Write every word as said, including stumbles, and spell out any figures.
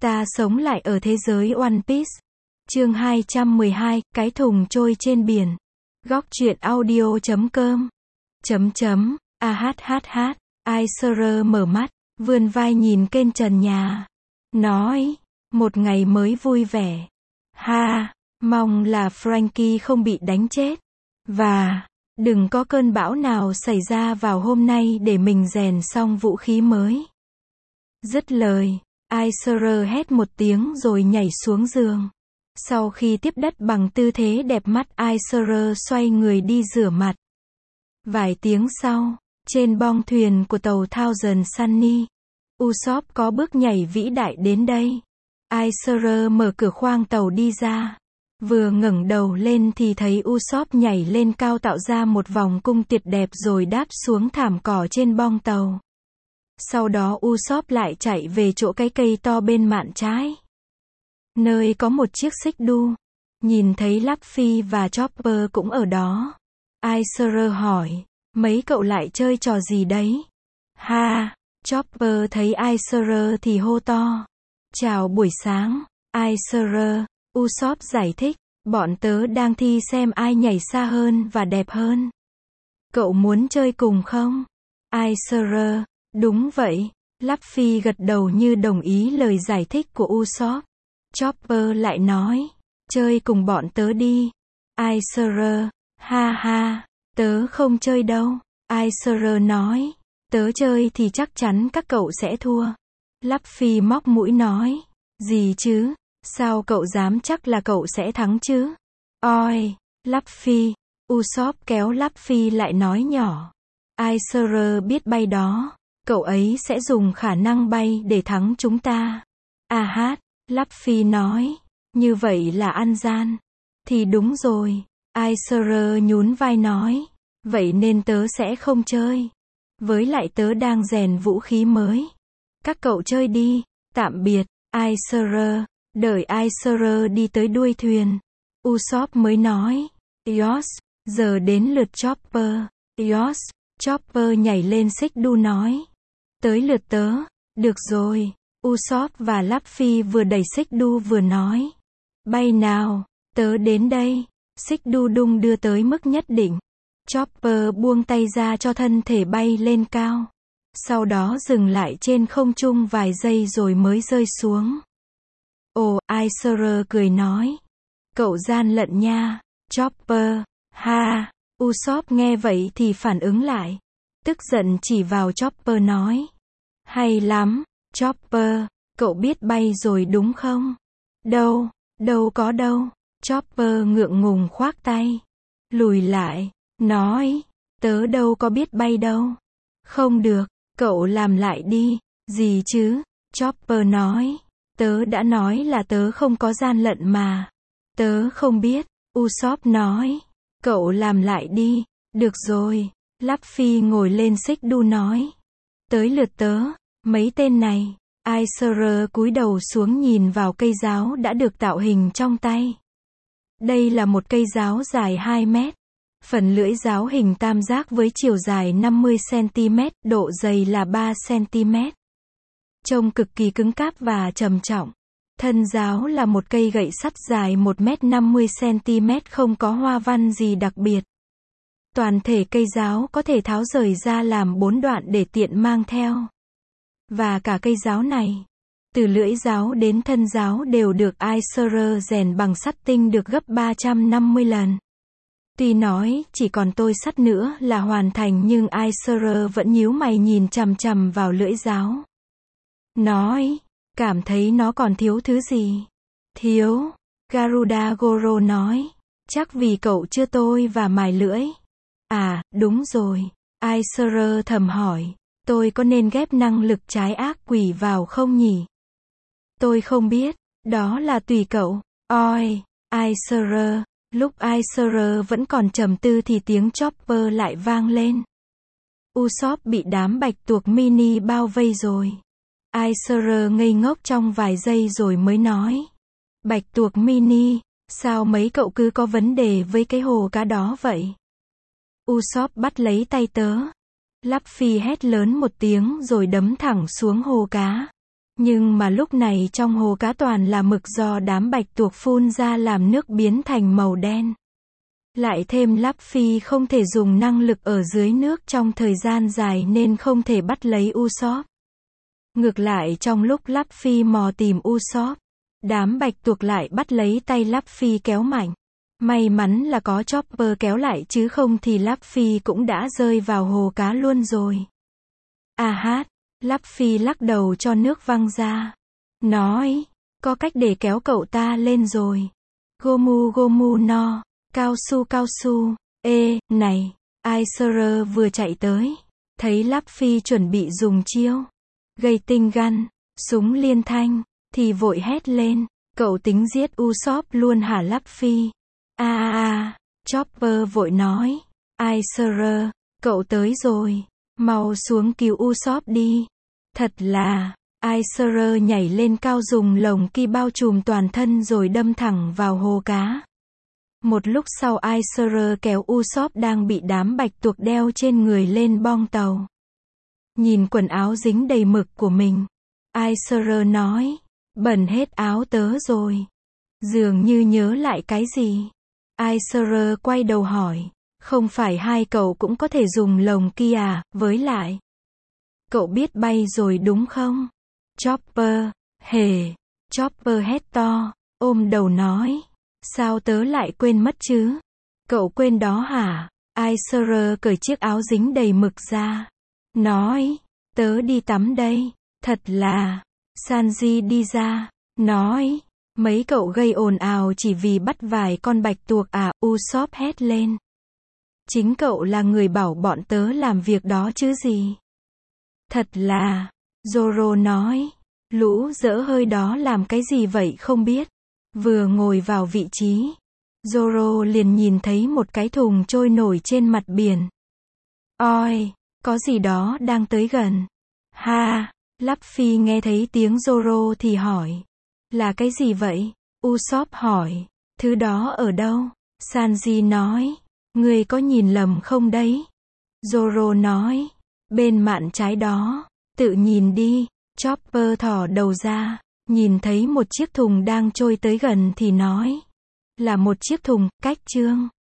Ta sống lại ở thế giới One Piece. Chương hai trăm mười hai, cái thùng trôi trên biển. Góc truyện audio chấm com. Chấm chấm, a hát hát hát, Aiser mở mắt, vươn vai nhìn kênh trần nhà. Nói, một ngày mới vui vẻ. Ha, mong là Franky không bị đánh chết. Và, đừng có cơn bão nào xảy ra vào hôm nay để mình rèn xong vũ khí mới. Dứt lời, Aiser hét một tiếng rồi nhảy xuống giường. Sau khi tiếp đất bằng tư thế đẹp mắt, Aiser xoay người đi rửa mặt. Vài tiếng sau, trên bong thuyền của tàu Thousand Sunny, Usopp có bước nhảy vĩ đại đến đây. Aiser mở cửa khoang tàu đi ra. Vừa ngẩng đầu lên thì thấy Usopp nhảy lên cao tạo ra một vòng cung tuyệt đẹp rồi đáp xuống thảm cỏ trên bong tàu. Sau đó Usopp lại chạy về chỗ cái cây to bên mạn trái, nơi có một chiếc xích đu. Nhìn thấy Luffy và Chopper cũng ở đó. Aiser hỏi, mấy cậu lại chơi trò gì đấy? Ha, Chopper thấy Aiser thì hô to. Chào buổi sáng, Aiser. Usopp giải thích, bọn tớ đang thi xem ai nhảy xa hơn và đẹp hơn. Cậu muốn chơi cùng không? Aiser, đúng vậy. Luffy gật đầu như đồng ý lời giải thích của Usopp. Chopper lại nói, chơi cùng bọn tớ đi. Aiser, ha ha, tớ không chơi đâu. Aiser nói, tớ chơi thì chắc chắn các cậu sẽ thua. Luffy móc mũi nói, gì chứ, sao cậu dám chắc là cậu sẽ thắng chứ? Oi, Luffy. Usopp kéo Luffy lại nói nhỏ, Aiser biết bay đó, cậu ấy sẽ dùng khả năng bay để thắng chúng ta. À hát, Luffy nói, như vậy là ăn gian. Thì đúng rồi, Aiser nhún vai nói, vậy nên tớ sẽ không chơi. Với lại tớ đang rèn vũ khí mới. Các cậu chơi đi, tạm biệt, Aiser. Đợi Aiser đi tới đuôi thuyền, Usopp mới nói, Yos, giờ đến lượt Chopper. Yos, Chopper nhảy lên xích đu nói, tới lượt tớ. Được rồi. Usopp và Luffy vừa đẩy xích đu vừa nói, bay nào, tớ đến đây. Xích đu đung đưa tới mức nhất định. Chopper buông tay ra cho thân thể bay lên cao. Sau đó dừng lại trên không trung vài giây rồi mới rơi xuống. Ồ, Aiser cười nói, cậu gian lận nha, Chopper. Ha, Usopp nghe vậy thì phản ứng lại, tức giận chỉ vào Chopper nói, hay lắm, Chopper, cậu biết bay rồi đúng không? Đâu, đâu có đâu. Chopper ngượng ngùng khoác tay, lùi lại, nói, tớ đâu có biết bay đâu. Không được, cậu làm lại đi. Gì chứ? Chopper nói, tớ đã nói là tớ không có gian lận mà. Tớ không biết. Usopp nói, cậu làm lại đi. Được rồi. Luffy ngồi lên xích đu nói, tới lượt tớ. Mấy tên này. Aiser cúi đầu xuống nhìn vào cây giáo đã được tạo hình trong tay. Đây là một cây giáo dài hai mét. Phần lưỡi giáo hình tam giác với chiều dài năm mươi xăng-ti-mét, độ dày là ba xăng-ti-mét. Trông cực kỳ cứng cáp và trầm trọng. Thân giáo là một cây gậy sắt dài một mét năm mươi xăng-ti-mét không có hoa văn gì đặc biệt. Toàn thể cây giáo có thể tháo rời ra làm bốn đoạn để tiện mang theo. Và cả cây giáo này, từ lưỡi giáo đến thân giáo đều được Aiser rèn bằng sắt tinh được gấp ba trăm năm mươi lần. Tuy nói chỉ còn tôi sắt nữa là hoàn thành nhưng Aiser vẫn nhíu mày nhìn chằm chằm vào lưỡi giáo. Nói, cảm thấy nó còn thiếu thứ gì? Thiếu. Garuda Goro nói, chắc vì cậu chưa tôi và mài lưỡi. À, đúng rồi. Aiser thầm hỏi, tôi có nên ghép năng lực trái ác quỷ vào không nhỉ? Tôi không biết, đó là tùy cậu. Oi, Aiser. Lúc Aiser vẫn còn trầm tư thì tiếng Chopper lại vang lên. Usopp bị đám bạch tuộc mini bao vây rồi. Aiser ngây ngốc trong vài giây rồi mới nói, bạch tuộc mini, sao mấy cậu cứ có vấn đề với cái hồ cá đó vậy? Usopp bắt lấy tay tớ. Luffy hét lớn một tiếng rồi đấm thẳng xuống hồ cá. Nhưng mà lúc này trong hồ cá toàn là mực do đám bạch tuộc phun ra làm nước biến thành màu đen. Lại thêm Luffy không thể dùng năng lực ở dưới nước trong thời gian dài nên không thể bắt lấy Usopp. Ngược lại trong lúc Luffy mò tìm Usopp, đám bạch tuộc lại bắt lấy tay Luffy kéo mạnh. May mắn là có Chopper kéo lại chứ không thì Luffy cũng đã rơi vào hồ cá luôn rồi. À hát, Luffy lắc đầu cho nước văng ra. Nói, có cách để kéo cậu ta lên rồi. Gomu Gomu no, cao su cao su, ê, này, Aiser vừa chạy tới. Thấy Luffy chuẩn bị dùng chiêu gây tinh gun, súng liên thanh, thì vội hét lên. Cậu tính giết Usopp luôn hả Luffy? A a a, Chopper vội nói. Aiser, cậu tới rồi. Mau xuống cứu Usopp đi. Thật là, Aiser nhảy lên cao dùng lồng ki bao trùm toàn thân rồi đâm thẳng vào hồ cá. Một lúc sau Aiser kéo Usopp đang bị đám bạch tuộc đeo trên người lên bong tàu. Nhìn quần áo dính đầy mực của mình, Aiser nói, bẩn hết áo tớ rồi. Dường như nhớ lại cái gì. Aiser quay đầu hỏi, không phải hai cậu cũng có thể dùng lồng kia à, với lại. Cậu biết bay rồi đúng không? Chopper, hề, Chopper hét to, ôm đầu nói, sao tớ lại quên mất chứ? Cậu quên đó hả? Aiser cởi chiếc áo dính đầy mực ra. Nói, tớ đi tắm đây. Thật là, Sanji đi ra. Nói, mấy cậu gây ồn ào chỉ vì bắt vài con bạch tuộc à, Usopp hét lên. Chính cậu là người bảo bọn tớ làm việc đó chứ gì. Thật là, Zoro nói, lũ dỡ hơi đó làm cái gì vậy không biết. Vừa ngồi vào vị trí, Zoro liền nhìn thấy một cái thùng trôi nổi trên mặt biển. Oi, có gì đó đang tới gần. Ha, Luffy nghe thấy tiếng Zoro thì hỏi. Là cái gì vậy? Usopp hỏi. Thứ đó ở đâu? Sanji nói. Ngươi có nhìn lầm không đấy? Zoro nói. Bên mạn trái đó. Tự nhìn đi. Chopper thò đầu ra. Nhìn thấy một chiếc thùng đang trôi tới gần thì nói. Là một chiếc thùng, cách chương.